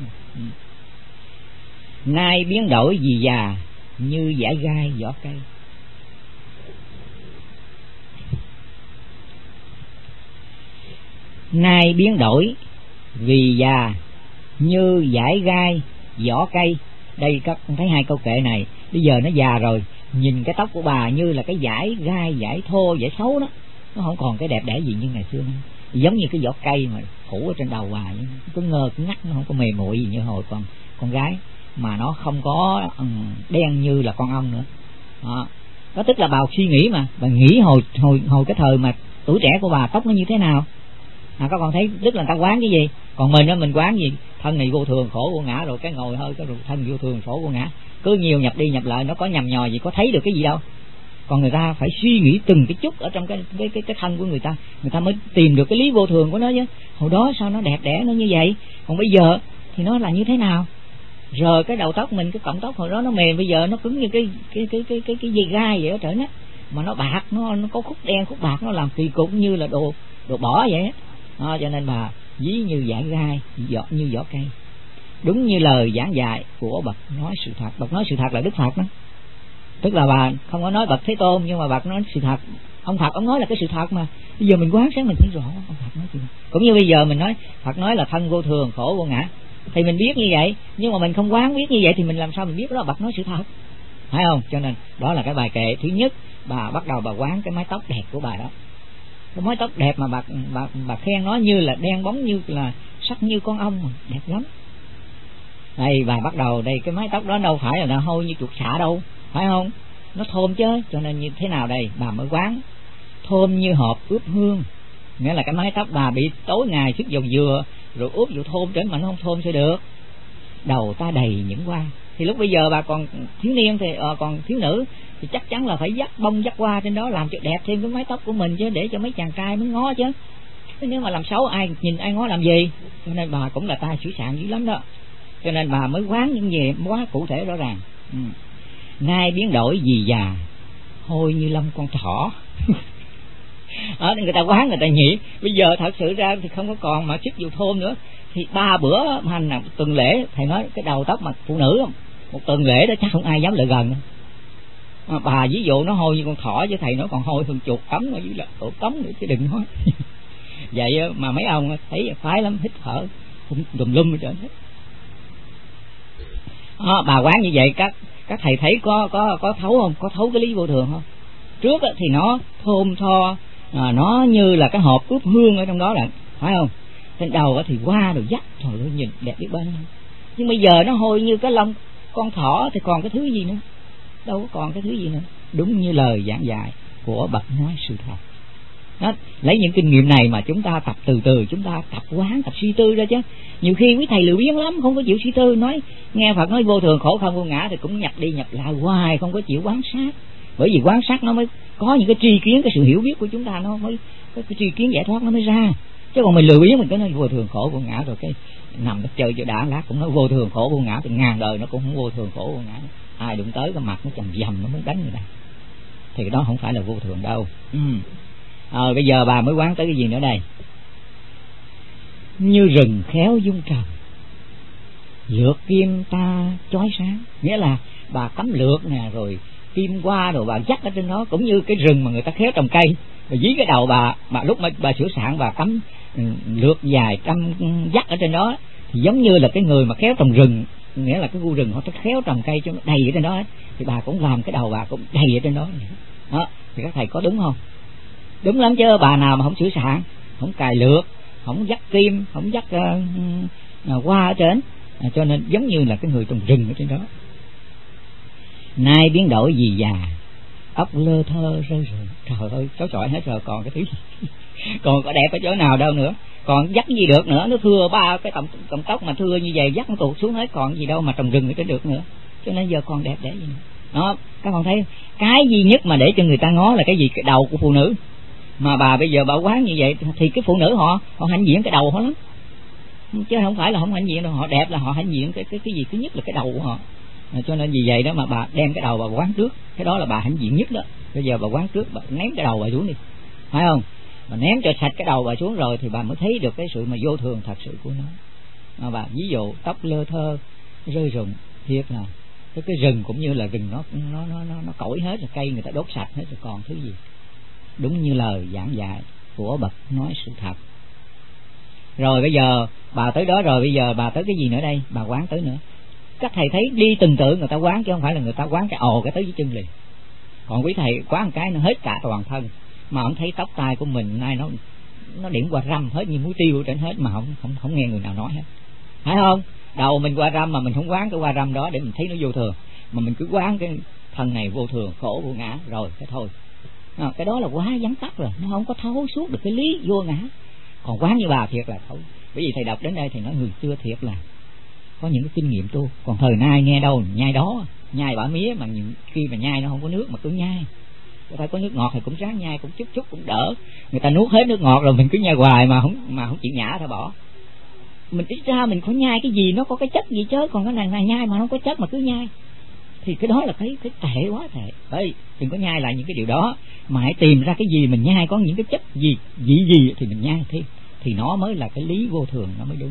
Nay biến đổi vì già như dải gai vỏ cây. Nay biến đổi vì già như dải gai vỏ cây. Đây các con thấy hai câu kệ này, bây giờ nó già rồi, nhìn cái tóc của bà như là cái dải gai, dải thô, dải xấu đó, nó không còn cái đẹp đẽ gì như ngày xưa nữa. Giống như cái vỏ cây mà phủ ở trên đầu bà, cứ ngơ cứ ngắt, nó không có mềm mụi gì như hồi còn con gái, mà nó không có đen như là con ong nữa. Đó tức là bà suy nghĩ mà bà nghĩ hồi cái thời mà tuổi trẻ của bà tóc nó như thế nào. Các con thấy, tức là người ta quán cái gì, còn mình quán gì, thân này vô thường khổ vô ngã, rồi cái ngồi hơi cái rồi thân vô thường khổ vô ngã, cứ nhiều nhập đi nhập lại, nó có nhầm nhò gì, có thấy được cái gì đâu. Còn người ta phải suy nghĩ từng cái chút ở trong cái thân của người ta mới tìm được cái lý vô thường của nó chứ. Hồi đó sao nó đẹp đẽ nó như vậy, còn bây giờ thì nó là như thế nào. Rồi cái đầu tóc mình, cái cọng tóc hồi đó nó mềm, bây giờ nó cứng như cái dây gai vậy đó trở nó, mà nó bạc, nó có khúc đen khúc bạc, nó làm kỳ cục như là đồ bỏ vậy đó. Cho nên bà ví như dải gai như vỏ cây. Đúng như lời giảng dạy của bậc nói sự thật. Bậc nói sự thật là Đức Phật đó, tức là bà không có nói bậc Thế Tôn, nhưng mà bậc nói sự thật. Ông Phật ông nói là cái sự thật mà. Bây giờ mình quán sáng mình thấy rõ ông Phật nói gì. Cũng như bây giờ mình nói Phật nói là thân vô thường khổ vô ngã, thì mình biết như vậy, nhưng mà mình không quán biết như vậy thì mình làm sao mình biết đó bậc nói sự thật, phải không? Cho nên đó là cái bài kệ thứ nhất. Bà bắt đầu bà quán cái mái tóc đẹp của bà đó, cái mái tóc đẹp mà bà khen nó như là đen bóng, như là sắc như con ong, mà đẹp lắm. Đây bà bắt đầu đây, cái mái tóc đó đâu phải là nó hôi như chuột xạ đâu, phải không? Nó thơm chứ. Cho nên như thế nào đây bà mới quán thơm như hộp ướp hương, nghĩa là cái mái tóc bà bị tối ngày sức dầu dừa rồi ướp vụ thơm trên mà nó không thơm sẽ được. Đầu ta đầy những hoa, thì lúc bây giờ bà còn thiếu niên thì còn thiếu nữ thì chắc chắn là phải dắt bông dắt hoa trên đó, làm cho đẹp thêm cái mái tóc của mình chứ, để cho mấy chàng trai mới ngó chứ. Nếu mà làm xấu ai nhìn ai ngó làm gì. Cho nên bà cũng là tài sử sạn dữ lắm đó. Cho nên bà mới quán những gì quá cụ thể rõ ràng. Nay biến đổi vì già hôi như lông con thỏ. Người ta quán người ta nghĩ bây giờ thật sự ra thì không có còn mà sức dù thơm nữa. Thì 3 bữa hành là tuần lễ, thầy nói cái đầu tóc mà phụ nữ một tuần lễ đó chắc không ai dám lại gần. Bà ví dụ nó hôi như con thỏ, chứ thầy nói còn hôi hơn chuột cống ở dưới là tổ cống nữa chứ đừng nói. Vậy mà mấy ông thấy phái lắm, hít thở cũng đùm lum hết trơn. Bà quán như vậy các thầy thấy có thấu không? Có thấu cái lý vô thường không? Trước thì nó thơm tho, nó như là cái hộp ướp hương ở trong đó là phải không? Trên đầu thì hoa rồi dắt, trời ơi nhìn đẹp biết bao nhiêu. Nhưng bây giờ nó hôi như cái lông con thỏ thì còn cái thứ gì nữa? Đâu có còn cái thứ gì nữa. Đúng như lời giảng dạy của bậc nói sự thật. Đó, lấy những kinh nghiệm này mà chúng ta tập từ từ, chúng ta tập quán, tập suy tư ra chứ. Nhiều khi quý thầy lười biếng lắm, không có chịu suy tư, nói nghe Phật nói vô thường khổ không vô ngã thì cũng nhập đi nhập lại hoài, không có chịu quán sát. Bởi vì quán sát nó mới có những cái tri kiến, cái sự hiểu biết của chúng ta nó mới cái tri kiến giải thoát nó mới ra. Chứ còn mình lười biếng mình cứ nói vô thường khổ vô ngã rồi cái nằm đất chơi cho đã lát cũng nói vô thường khổ vô ngã, thì ngàn đời nó cũng không vô thường khổ vô ngã. Ai đụng tới cái mặt nó chầm dầm, nó muốn đánh người ta thì cái đó không phải là vô thường đâu. Bây giờ bà mới quán tới cái gì nữa đây? Như rừng khéo dung trồng, lược kim ta chói sáng. Nghĩa là bà cắm lược nè, rồi kim qua rồi bà dắt ở trên đó, cũng như cái rừng mà người ta khéo trồng cây. Rồi dí cái đầu bà lúc mà bà sửa soạn bà cắm lược dài trăm dắt ở trên đó, thì giống như là cái người mà khéo trồng rừng, nghĩa là cái khu rừng họ khéo trồng cây cho nó đầy ở trên đó, thì bà cũng làm cái đầu bà cũng đầy ở trên đó. Đó thì các thầy có đúng không? Đúng lắm chứ. Bà nào mà không sửa soạn, không cài lược, không dắt kim, không dắt hoa ở trên, cho nên giống như là cái người trồng rừng ở trên đó. Nay biến đổi gì già, ốc lơ thơ rơi rụng. Trời ơi, cháu chọi hết rồi, còn cái thứ gì còn có đẹp ở chỗ nào đâu nữa, còn dắt gì được nữa. Nó thưa ba cái cọng tóc mà thưa như vậy, dắt nó tuột xuống hết, còn gì đâu mà trồng rừng ở trên được nữa. Cho nên giờ còn đẹp để gì nữa. Đó, các con thấy cái duy nhất mà để cho người ta ngó là cái gì? Cái đầu của phụ nữ. Mà bà bây giờ bà quán như vậy thì cái phụ nữ họ hãnh diện cái đầu họ lắm, chứ không phải là không hãnh diện đâu. Họ đẹp là họ hãnh diện cái gì thứ nhất là cái đầu của họ. Cho nên vì vậy đó mà bà đem cái đầu bà quán trước, cái đó là bà hãnh diện nhất đó. Bây giờ bà quán trước, bà ném cái đầu bà xuống đi, phải không? Bà ném cho sạch cái đầu bà xuống rồi thì bà mới thấy được cái sự mà vô thường thật sự của nó. Mà bà ví dụ tóc lơ thơ rơi rụng, thiệt là cái rừng cũng như là rừng nó cõi hết rồi, cây người ta đốt sạch hết rồi, còn thứ gì? Đúng như lời giảng dạy của bậc nói sự thật. Rồi bây giờ bà tới đó rồi, bây giờ bà tới cái gì nữa đây? Bà quán tới nữa. Các thầy thấy đi từng tự người ta quán, chứ không phải là người ta quán cái ồ cái tới dưới chân liền. Còn quý thầy quán một cái nó hết cả toàn thân, mà ông thấy tóc tai của mình nay nó điểm qua râm hết, như muối tiêu trên hết, mà không nghe người nào nói hết, phải không? Đầu mình qua râm mà mình không quán cái qua râm đó để mình thấy nó vô thường, mà mình cứ quán cái thân này vô thường khổ vô ngã rồi cái thôi. Cái đó là quá vắn tắt rồi, nó không có thấu suốt được cái lý vô ngã. Còn quán như bà thiệt là thấu. Bởi vì thầy đọc đến đây thì nói người xưa thiệt là có những cái kinh nghiệm tu. Còn thời nay nghe đâu nhai đó, nhai bả mía, mà khi mà nhai nó không có nước mà cứ nhai. Phải có nước ngọt thì cũng ráng nhai, cũng chút cũng đỡ. Người ta nuốt hết nước ngọt rồi mình cứ nhai hoài mà không chịu nhả thôi bỏ. Mình ít ra mình có nhai cái gì nó có cái chất gì chứ, còn cái này nhai mà không có chất mà cứ nhai thì cái đó là cái tệ quá tệ. Đấy, đừng có nhai lại những cái điều đó, mà hãy tìm ra cái gì mình nhai có những cái chất gì thì mình nhai thêm, thì nó mới là cái lý vô thường, nó mới đúng.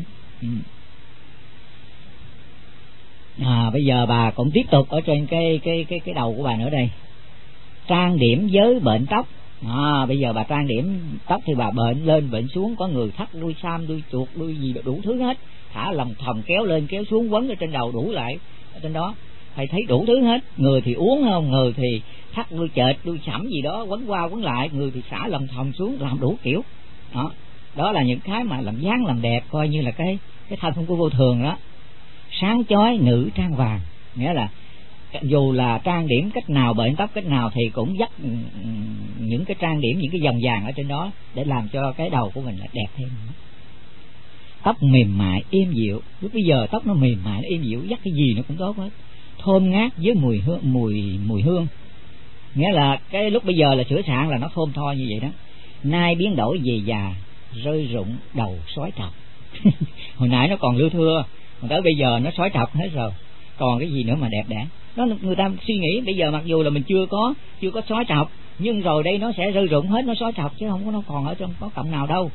Bây giờ bà cũng tiếp tục ở trên cái đầu của bà nữa đây. Trang điểm với bệnh tóc. Bây giờ bà trang điểm tóc thì bà bệnh lên bệnh xuống, có người thắt đuôi sam đuôi chuột đuôi gì đủ thứ hết, thả lòng thòng kéo lên kéo xuống, quấn ở trên đầu đủ lại ở trên đó. Thầy thấy đủ thứ hết, người thì uống không, người thì thắt đuôi chệch đuôi sẫm gì đó quấn qua quấn lại, người thì xả lòng thòng xuống, làm đủ kiểu. Đó là những cái mà làm dáng làm đẹp, coi như là cái thân không có vô thường đó. Sáng chói nữ trang vàng, nghĩa là dù là trang điểm cách nào, bệnh tóc cách nào thì cũng dắt những cái trang điểm, những cái vòng vàng ở trên đó để làm cho cái đầu của mình là đẹp thêm. Tóc mềm mại êm dịu, lúc bây giờ tóc nó mềm mại nó êm dịu, dắt cái gì nó cũng tốt hết, thơm ngát với mùi hương. Nghĩa là cái lúc bây giờ là sửa soạn là nó thơm tho như vậy đó. Nay biến đổi về già, rơi rụng đầu sói trọc. Hồi nãy nó còn lưa thưa, mà tới bây giờ nó sói trọc hết rồi, còn cái gì nữa mà đẹp đẽ. Đó người ta suy nghĩ bây giờ mặc dù là mình chưa có sói trọc, nhưng rồi đây nó sẽ rơi rụng hết, nó sói trọc chứ không có, nó còn ở trong có cọng nào đâu.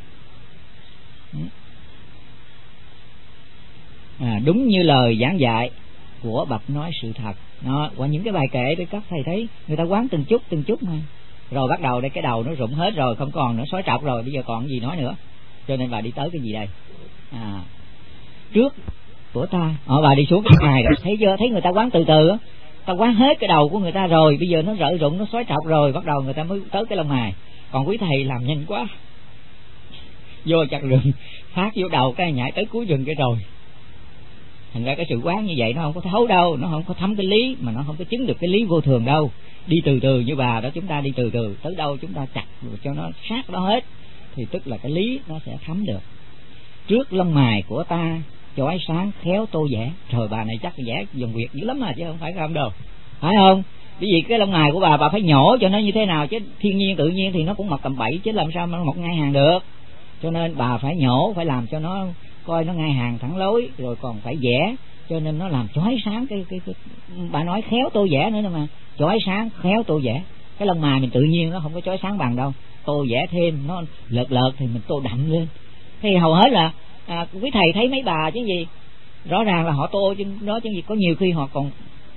Đúng như lời giảng dạy của bậc nói sự thật. Qua những cái bài kệ để các thầy thấy người ta quán từng chút mà, rồi bắt đầu đây cái đầu nó rụng hết rồi, không còn nữa, sói trọc rồi, bây giờ còn gì nói nữa. Cho nên bà đi tới cái gì đây? Trước của ta, bà đi xuống cái mài rồi, thấy chưa? Thấy người ta quán từ từ á, ta quán hết cái đầu của người ta rồi, bây giờ nó rợ rụng, nó xói trọc rồi, bắt đầu người ta mới tới cái lông mài. Còn quý thầy làm nhanh quá, vô chặt rừng, phát vô đầu cái nhảy tới cuối rừng cái rồi. Thành ra cái sự quán như vậy nó không có thấu đâu, nó không có thấm cái lý, mà nó không có chứng được cái lý vô thường đâu. Đi từ từ như bà đó, chúng ta đi từ từ, tới đâu chúng ta chặt rồi cho nó sát đó hết, thì tức là cái lý nó sẽ thấm được. Trước lông mài của ta chói sáng khéo tô vẽ. Trời, bà này chắc vẽ dùng việc dữ lắm mà, chứ không phải không đâu, phải không? Bởi vì cái lông mài của bà phải nhổ cho nó như thế nào chứ, thiên nhiên tự nhiên thì nó cũng mọc tầm bậy chứ làm sao mà nó mọc ngay hàng được. Cho nên bà phải nhổ, phải làm cho nó coi nó ngay hàng thẳng lối, rồi còn phải vẽ cho nên nó làm chói sáng cái bà nói khéo tô vẽ nữa mà, chói sáng khéo tô vẽ. Cái lông mài mình tự nhiên nó không có chói sáng bằng đâu, tô vẽ thêm nó lợt thì mình tô đậm lên. Thì hầu hết là quý thầy thấy mấy bà chứ gì, rõ ràng là họ tô chứ đó chứ gì, có nhiều khi họ còn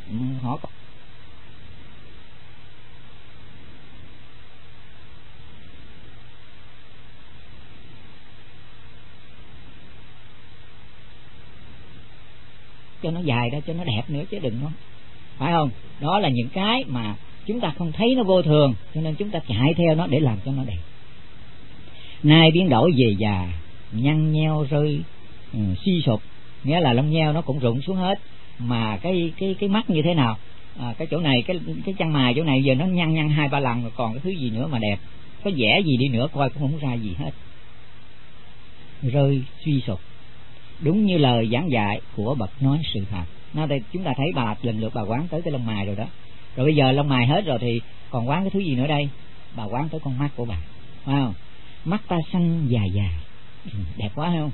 cho nó dài ra cho nó đẹp nữa chứ đừng, phải không? Đó là những cái mà chúng ta không thấy nó vô thường, cho nên chúng ta chạy theo nó để làm cho nó đẹp. Nay biến đổi về già, nhăn nheo rơi suy sụp, nghĩa là lông nheo nó cũng rụng xuống hết, mà cái mắt như thế nào, cái chỗ này cái chân mày chỗ này giờ nó nhăn 2-3 lần rồi, còn cái thứ gì nữa mà đẹp, có vẽ gì đi nữa coi cũng không ra gì hết. Rơi suy sụp, đúng như lời giảng dạy của bậc nói sự thật. Nó đây chúng ta thấy bà lần lượt bà quán tới cái lông mày rồi đó, rồi bây giờ lông mày hết rồi thì còn quán cái thứ gì nữa đây? Bà quán tới con mắt của bà, phải không? Mắt ta xanh dài dài, đẹp quá không?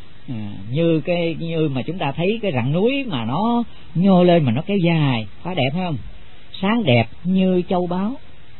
Như mà chúng ta thấy cái rặng núi mà nó nhô lên mà nó kéo dài, quá đẹp không? Sáng đẹp như châu báu,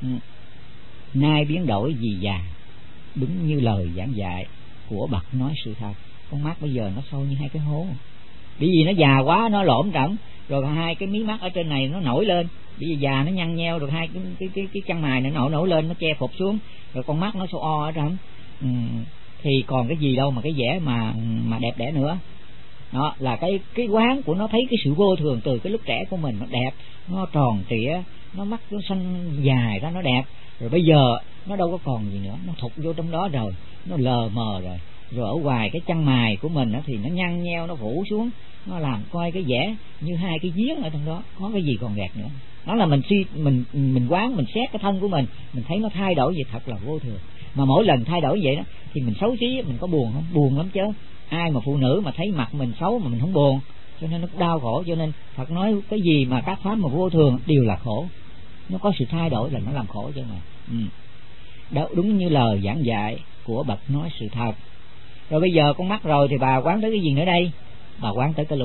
nay biến đổi vì già, đúng như lời giảng dạy của bậc nói sự thật. Con mắt bây giờ nó sâu như hai cái hố, bởi vì nó già quá, nó lổm trỏng, rồi hai cái mí mắt ở trên này nó nổi lên, bởi vì già nó nhăn nheo, rồi hai cái chân mày nó nổi lên, nó che phục xuống, rồi con mắt nó sâu o ở trong. Thì còn cái gì đâu mà cái vẻ mà đẹp đẽ nữa. Đó là cái quán của nó, thấy cái sự vô thường từ cái lúc trẻ của mình, nó đẹp, nó tròn trịa, nó mắt nó xanh dài ra, nó đẹp. Rồi bây giờ nó đâu có còn gì nữa, nó thụt vô trong đó rồi, nó lờ mờ rồi. Rồi ở ngoài cái chân mày của mình thì nó nhăn nheo, nó phủ xuống, nó làm coi cái vẻ như hai cái giếng ở trong đó, có cái gì còn đẹp nữa. Đó là mình quán, mình xét cái thân của mình thấy nó thay đổi gì thật là vô thường. Mà mỗi lần thay đổi vậy đó thì mình xấu xí, mình có buồn không? Buồn lắm chứ. Ai mà phụ nữ mà thấy mặt mình xấu mà mình không buồn, cho nên nó đau khổ. Cho nên Phật nói cái gì mà các pháp mà vô thường đều là khổ, nó có sự thay đổi là nó làm khổ cho mình. Đó đúng như lời giảng dạy của bậc nói sự thật. Rồi bây giờ con mắt rồi thì bà quán tới cái gì nữa đây? Bà quán tới cái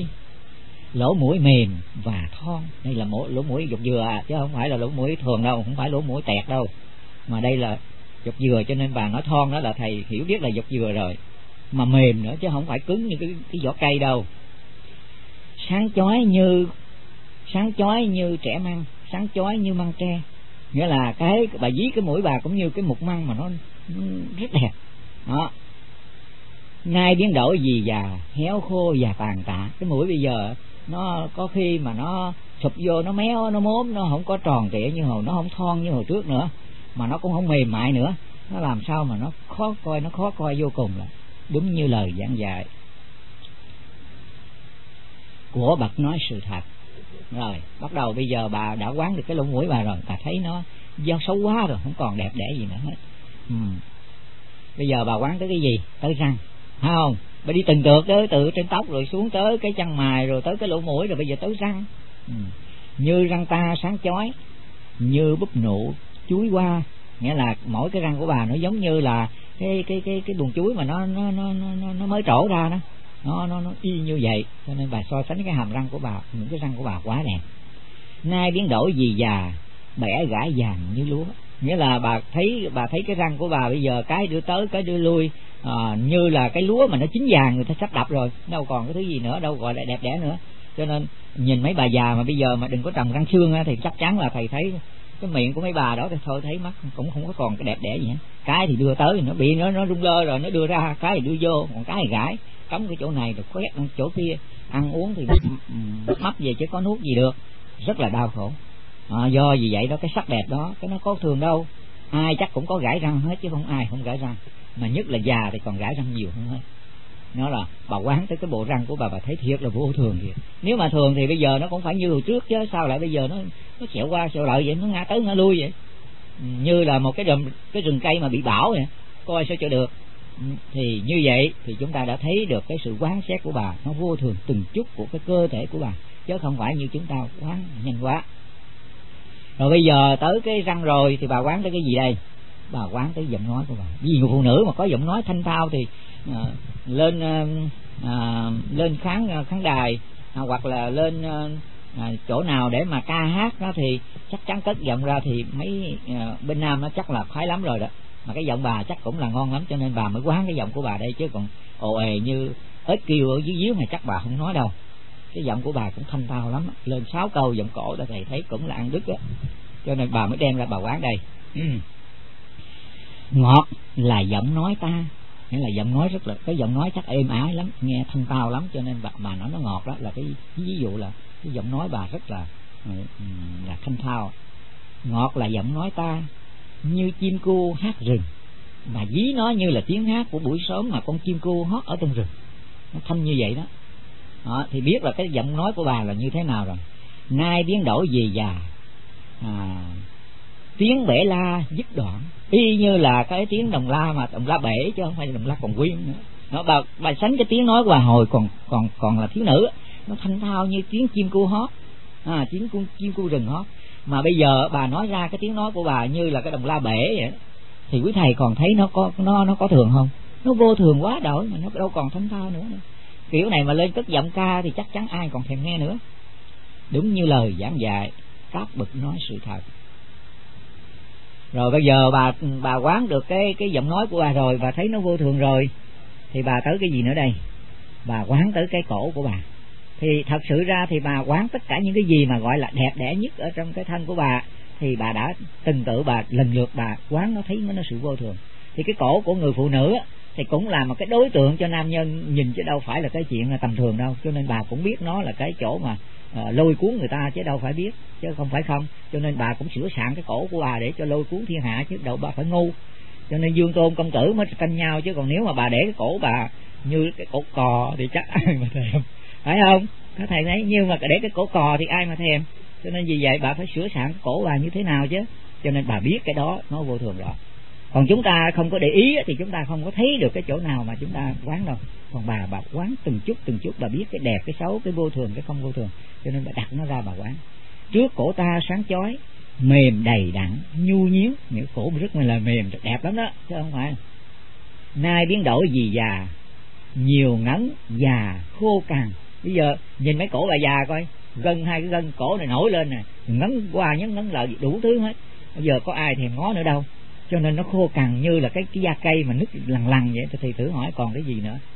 lỗ mũi mềm và thon. Đây là lỗ mũi dục dừa chứ không phải là lỗ mũi thường đâu, không phải lỗ mũi tẹt đâu, mà đây là dục dừa, cho nên bà nói thon đó là thầy hiểu biết là dục dừa rồi, mà mềm nữa chứ không phải cứng như cái vỏ cây đâu. Sáng chói như trẻ măng, sáng chói như măng tre, nghĩa là cái bà dí cái mũi bà cũng như cái mục măng mà nó rất đẹp đó. Nay biến đổi vì già, héo khô và tàn tạ. Cái mũi bây giờ nó có khi mà nó sụp vô, nó méo, nó mốm, nó không có tròn trịa như hồi, nó không thon như hồi trước nữa, mà nó cũng không mềm mại nữa. Nó làm sao mà nó khó coi vô cùng. Là đúng như lời giảng dạy của bậc nói sự thật. Rồi bắt đầu bây giờ bà đã quán được cái lỗ mũi bà rồi, bà thấy nó do xấu quá rồi, không còn đẹp đẽ gì nữa hết. Bây giờ bà quán tới cái gì? Tới răng, phải không? Bà đi từng tược tới từ trên tóc rồi xuống tới cái chân mày, rồi tới cái lỗ mũi, rồi bây giờ tới răng. Như răng ta sáng chói, như búp nụ chuối hoa, nghĩa là mỗi cái răng của bà nó giống như là cái buồng chuối mà nó mới trổ ra đó, nó y như vậy. Cho nên bà so sánh cái hàm răng của bà, những cái răng của bà quá đẹp. Nay biến đổi vì già, bẻ gãi vàng như lúa, nghĩa là bà thấy cái răng của bà bây giờ cái đưa tới cái đưa lui, như là cái lúa mà nó chín vàng người ta sắp đập rồi, đâu còn cái thứ gì nữa, đâu gọi là đẹp đẽ nữa. Cho nên nhìn mấy bà già mà bây giờ mà đừng có trồng răng xương thì chắc chắn là thầy thấy cái miệng của mấy bà đó thì thôi thấy mắt cũng không có còn cái đẹp đẽ gì hết. Cái thì đưa tới nó bị nó rung lơ rồi nó đưa ra, cái thì đưa vô, còn cái thì gãi cắm cái chỗ này rồi khoét chỗ kia, ăn uống thì mấp về chứ có nuốt gì được, rất là đau khổ. Do vì vậy đó, cái sắc đẹp đó cái nó có thường đâu, ai chắc cũng có gãi răng hết chứ không ai không gãi răng, mà nhất là già thì còn gãi răng nhiều hơn hết. Nó là bà quán tới cái bộ răng của bà thấy thiệt là vô thường kìa. Nếu mà thường thì bây giờ nó cũng phải như hồi trước chứ sao lại bây giờ nó xẹo qua xẹo lại vậy, nó ngã tới ngã lui vậy, như là một cái rừng cây mà bị bão vậy, coi sao cho được. Thì như vậy thì chúng ta đã thấy được cái sự quán xét của bà nó vô thường từng chút của cái cơ thể của bà, chứ không phải như chúng ta quán nhanh quá. Rồi bây giờ tới cái răng rồi thì bà quán tới cái gì đây? Bà quán tới giọng nói của bà. Vì người phụ nữ mà có giọng nói thanh thao thì lên khán đài hoặc là lên chỗ nào để mà ca hát đó thì chắc chắn cất giọng ra thì mấy bên nam nó chắc là khoái lắm rồi đó, mà cái giọng bà chắc cũng là ngon lắm, cho nên bà mới quán cái giọng của bà đây, chứ còn ồ ề như ếch kêu ở dưới díu này chắc bà không nói đâu. Cái giọng của bà cũng thanh thao lắm, lên 6 câu giọng cổ là thầy thấy cũng là ăn đứt á, cho nên bà mới đem ra bà quán đây. Ngọt là giọng nói ta, nghĩa là giọng nói rất là, cái giọng nói chắc êm ái lắm, nghe thanh tao lắm, cho nên bà nói nó ngọt đó, là cái ví dụ là cái giọng nói bà rất là thanh thao. Ngọt là giọng nói ta như chim cu hát rừng, mà ví nó như là tiếng hát của buổi sớm mà con chim cu hót ở trong rừng, nó thanh như vậy đó. Thì biết là cái giọng nói của bà là như thế nào rồi. Nay biến đổi về già, tiếng bể la dứt đoạn, y như là cái tiếng đồng la mà đồng la bể chứ không phải đồng la còn nguyên nữa. Nó bà sánh cái tiếng nói của bà hồi còn là thiếu nữ, nó thanh thao như tiếng chim cu hót, chim cu rừng hót. Mà bây giờ bà nói ra cái tiếng nói của bà như là cái đồng la bể vậy, thì quý thầy còn thấy nó có thường không? Nó vô thường quá đổi, mà nó đâu còn thanh thao nữa. Kiểu này mà lên cất giọng ca thì chắc chắn ai còn thèm nghe nữa. Đúng như lời giảng dạy, các bậc nói sự thật. Rồi bây giờ bà quán được cái giọng nói của bà rồi, bà thấy nó vô thường rồi, thì bà tới cái gì nữa đây? Bà quán tới cái cổ của bà. Thì thật sự ra thì bà quán tất cả những cái gì mà gọi là đẹp đẽ nhất ở trong cái thân của bà, thì bà đã từng tự bà lần lượt bà quán nó thấy nó sự vô thường. Thì cái cổ của người phụ nữ thì cũng là một cái đối tượng cho nam nhân nhìn, chứ đâu phải là cái chuyện là tầm thường đâu, cho nên bà cũng biết nó là cái chỗ mà lôi cuốn người ta chứ đâu phải biết, chứ không phải không. Cho nên bà cũng sửa soạn cái cổ của bà để cho lôi cuốn thiên hạ, chứ đâu bà phải ngu. Cho nên Dương Tôn công tử mới tranh nhau, chứ còn nếu mà bà để cái cổ bà như cái cổ cò thì chắc ai mà thèm, phải không? Các thầy thấy, nhưng mà để cái cổ cò thì ai mà thèm. Cho nên vì vậy bà phải sửa soạn cái cổ bà như thế nào chứ. Cho nên bà biết cái đó nó vô thường rồi. Còn chúng ta không có để ý thì chúng ta không có thấy được cái chỗ nào mà chúng ta quán đâu. Còn bà quán từng chút bà biết cái đẹp, cái xấu, cái vô thường, cái không vô thường, cho nên bà đặt nó ra bà quán. Trước cổ ta sáng chói, mềm đầy đặn, nhu nhiếng, những cổ rất là mềm, đẹp lắm đó, chứ không phải. Nay biến đổi vì già, nhiều ngấn già khô cằn. Bây giờ nhìn mấy cổ bà già coi, gân hai cái gân cổ này nổi lên nè, ngấn qua ngấn lại đủ thứ hết. Bây giờ có ai thèm ngó nữa đâu, cho nên nó khô cằn như là cái da cây mà nứt lằn lằn vậy. Thì thử hỏi còn cái gì nữa?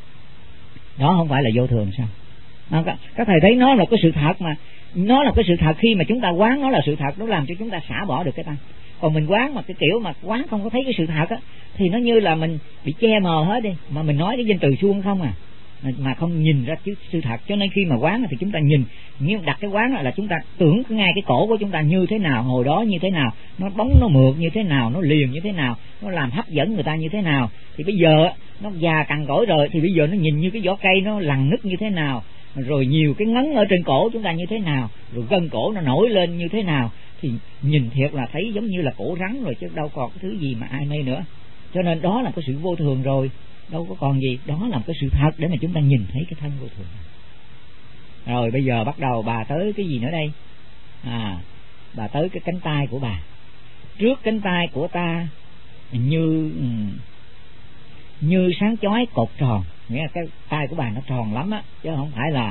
Đó không phải là vô thường sao? Các thầy thấy nó là cái sự thật, mà nó là cái sự thật. Khi mà chúng ta quán nó là sự thật, nó làm cho chúng ta xả bỏ được cái tâm. Còn mình quán mà cái kiểu mà quán không có thấy cái sự thật á, thì nó như là mình bị che mờ hết đi, mà mình nói cái danh từ suông không mà không nhìn ra chứ sự thật. Cho nên khi mà quán thì chúng ta nhìn, nhưng đặt cái quán là chúng ta tưởng ngay cái cổ của chúng ta như thế nào, hồi đó như thế nào, nó bóng nó mượt như thế nào, nó liền như thế nào, nó làm hấp dẫn người ta như thế nào. Thì bây giờ nó già cằn cỗi rồi, thì bây giờ nó nhìn như cái vỏ cây nó lằn nứt như thế nào, rồi nhiều cái ngấn ở trên cổ chúng ta như thế nào, rồi gân cổ nó nổi lên như thế nào, thì nhìn thiệt là thấy giống như là cổ rắn rồi, chứ đâu còn cái thứ gì mà ai mê nữa. Cho nên đó là cái sự vô thường rồi, đâu có còn gì. Đó là cái sự thật để mà chúng ta nhìn thấy cái thân vô thường. Rồi bây giờ bắt đầu bà tới cái gì nữa đây? Bà tới cái cánh tay của bà. Trước cánh tay của ta như sáng chói cột tròn, nghĩa là cái tay của bà nó tròn lắm á, chứ không phải là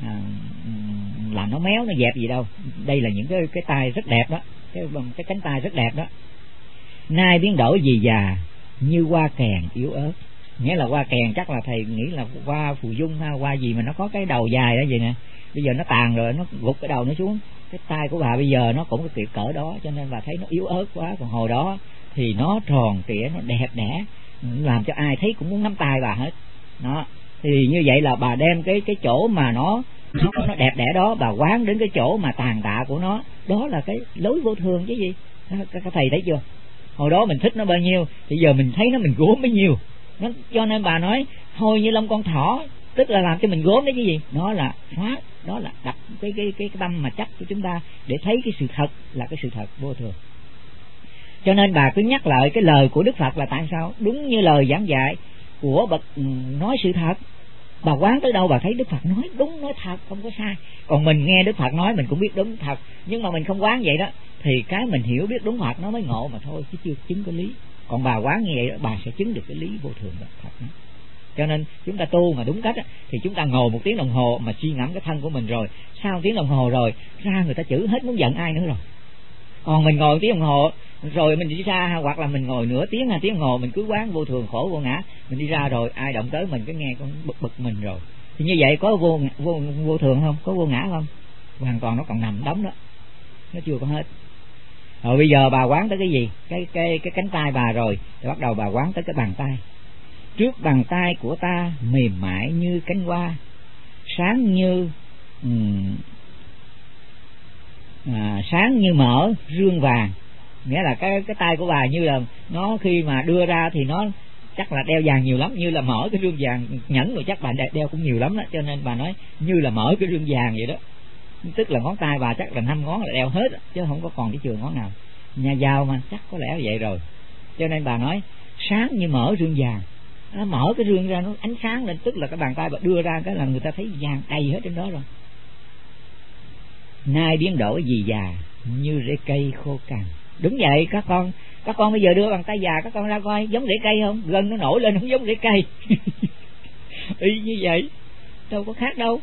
nó méo nó dẹp gì đâu. Đây là những cái tay rất đẹp đó, cái cánh tay rất đẹp đó. Nay biến đổi vì già, như hoa kèn yếu ớt. Nghĩa là hoa kèn chắc là thầy nghĩ là hoa phù dung hay hoa gì mà nó có cái đầu dài đó vậy nè. Bây giờ nó tàn rồi, nó gục cái đầu nó xuống, cái tay của bà bây giờ nó cũng cái kiểu cỡ đó, cho nên bà thấy nó yếu ớt quá. Còn hồi đó thì nó tròn trịa, nó đẹp đẽ, làm cho ai thấy cũng muốn nắm tay bà hết. Đó, thì như vậy là bà đem cái chỗ mà nó đẹp đẽ đó, bà quán đến cái chỗ mà tàn tạ của nó, đó là cái lối vô thường chứ gì. Các thầy thấy chưa? Hồi đó mình thích nó bao nhiêu thì giờ mình thấy nó mình gốm bấy nhiêu. Nó cho nên bà nói hôi như lông con thỏ, tức là làm cho mình gốm đấy chứ gì. Nó là phá, đó là đặt cái tâm mà chấp của chúng ta để thấy cái sự thật là cái sự thật vô thường. Cho nên bà cứ nhắc lại cái lời của Đức Phật là tại sao đúng như lời giảng dạy của bậc nói sự thật. Bà quán tới đâu bà thấy Đức Phật nói đúng, nói thật, không có sai. Còn mình nghe Đức Phật nói mình cũng biết đúng thật, nhưng mà mình không quán vậy đó thì cái mình hiểu biết đúng thật nó mới ngộ mà thôi, chứ chưa chứng cái lý. Còn bà quán như vậy đó, bà sẽ chứng được cái lý vô thường đó, thật đó. Cho nên chúng ta tu mà đúng cách thì chúng ta ngồi 1 tiếng đồng hồ mà suy ngẫm cái thân của mình rồi, sau 1 tiếng đồng hồ rồi ra người ta chửi hết muốn giận ai nữa rồi. Còn mình ngồi 1 tiếng đồng hồ rồi mình đi ra, hoặc là mình ngồi nửa tiếng 2 tiếng đồng hồ mình cứ quán vô thường khổ vô ngã, mình đi ra rồi ai động tới mình cứ nghe con bực mình rồi. Thì như vậy có vô thường không? Có vô ngã không? Hoàn toàn nó còn nằm đóng đó, nó chưa có hết. Rồi bây giờ bà quán tới cái gì? Cái cánh tay bà rồi thì bắt đầu bà quán tới cái bàn tay. Trước bàn tay của ta mềm mại như cánh hoa, sáng như mỡ rương vàng. Nghĩa là cái tay của bà như là nó khi mà đưa ra thì nó chắc là đeo vàng nhiều lắm, như là mở cái rương vàng. Nhẫn rồi chắc bà đeo cũng nhiều lắm đó, cho nên bà nói như là mở cái rương vàng vậy đó. Tức là ngón tay bà chắc là 5 ngón là đeo hết chứ không có còn cái chừa ngón nào. Nhà giàu mà chắc có lẽ vậy rồi. Cho nên bà nói sáng như mở rương vàng. Nó mở cái rương ra nó ánh sáng lên, tức là cái bàn tay bà đưa ra cái là người ta thấy vàng đầy hết trên đó rồi. Nay biến đổi gì già như rễ cây khô cằn. Đúng vậy các con bây giờ đưa bàn tay già các con ra coi giống rễ cây không? Gân nó nổi lên không giống rễ cây. Y như vậy, đâu có khác đâu.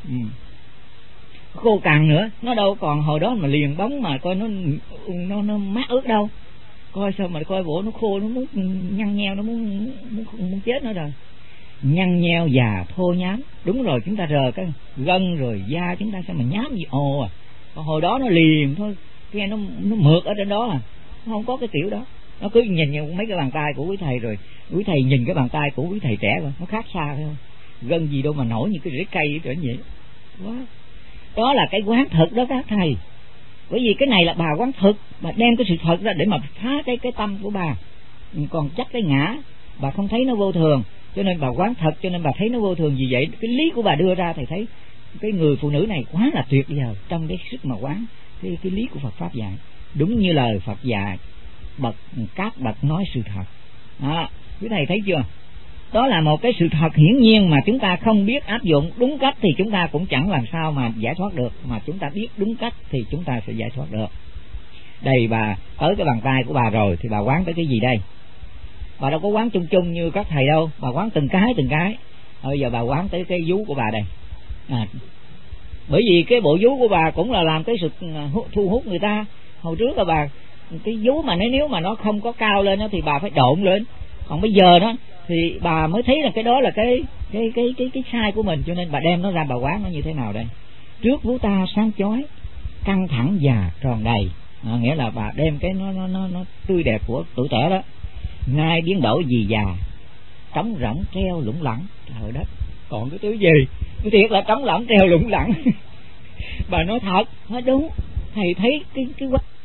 Khô cằn nữa, nó đâu còn hồi đó mà liền bóng mà coi nó mát ướt đâu. Coi sao mà coi bộ nó khô, nó muốn nhăn nheo, nó muốn chết nữa rồi. Nhăn nheo già thô nhám. Đúng rồi, chúng ta rờ cái gân rồi da chúng ta sao mà nhám gì ồ à. Còn hồi đó nó liền thôi, nghe nó mượt ở trên đó à. Nó không có cái kiểu đó. Nó cứ nhìn mấy cái bàn tay của quý thầy rồi quý thầy nhìn cái bàn tay của quý thầy trẻ rồi nó khác xa phải không? Gân gì đâu mà nổi như cái rễ cây trở vậy. Quá. Đó là cái quán thực đó các thầy. Bởi vì cái này là bà quán thực, bà đem cái sự thật ra để mà phá cái tâm của bà. Còn chắc cái ngã bà không thấy nó vô thường, cho nên bà quán thật, cho nên bà thấy nó vô thường. Vì vậy cái lý của bà đưa ra thầy thấy cái người phụ nữ này quá là tuyệt vời trong cái sức mà quán cái lý của Phật pháp dạy, đúng như lời Phật dạy. Các bậc nói sự thật đó, quý thầy thấy chưa? Đó là một cái sự thật hiển nhiên mà chúng ta không biết áp dụng đúng cách thì chúng ta cũng chẳng làm sao mà giải thoát được, mà chúng ta biết đúng cách thì chúng ta sẽ giải thoát được. Đây bà tới cái bàn tay của bà rồi thì bà quán tới cái gì đây? Bà đâu có quán chung chung như các thầy đâu, bà quán từng cái. Bây giờ bà quán tới cái vú của bà đây. Bởi vì cái bộ vú của bà cũng là làm cái sự thu hút người ta. Hồi trước là bà cái vú mà nếu mà nó không có cao lên đó thì bà phải độn lên. Còn bây giờ đó thì bà mới thấy là cái đó là cái sai của mình, cho nên bà đem nó ra bà quán nó như thế nào đây? Trước vú ta sáng chói, căng thẳng già tròn đầy. Nghĩa là bà đem cái nó tươi đẹp của tuổi trẻ đó. Nay biến đổi gì già, trống rỗng treo lủng lẳng. Trời đất, còn cái thứ gì? Cái thiệt là trống lỏng treo lủng lẳng. Bà nói thật, nói đúng. Thầy thấy cái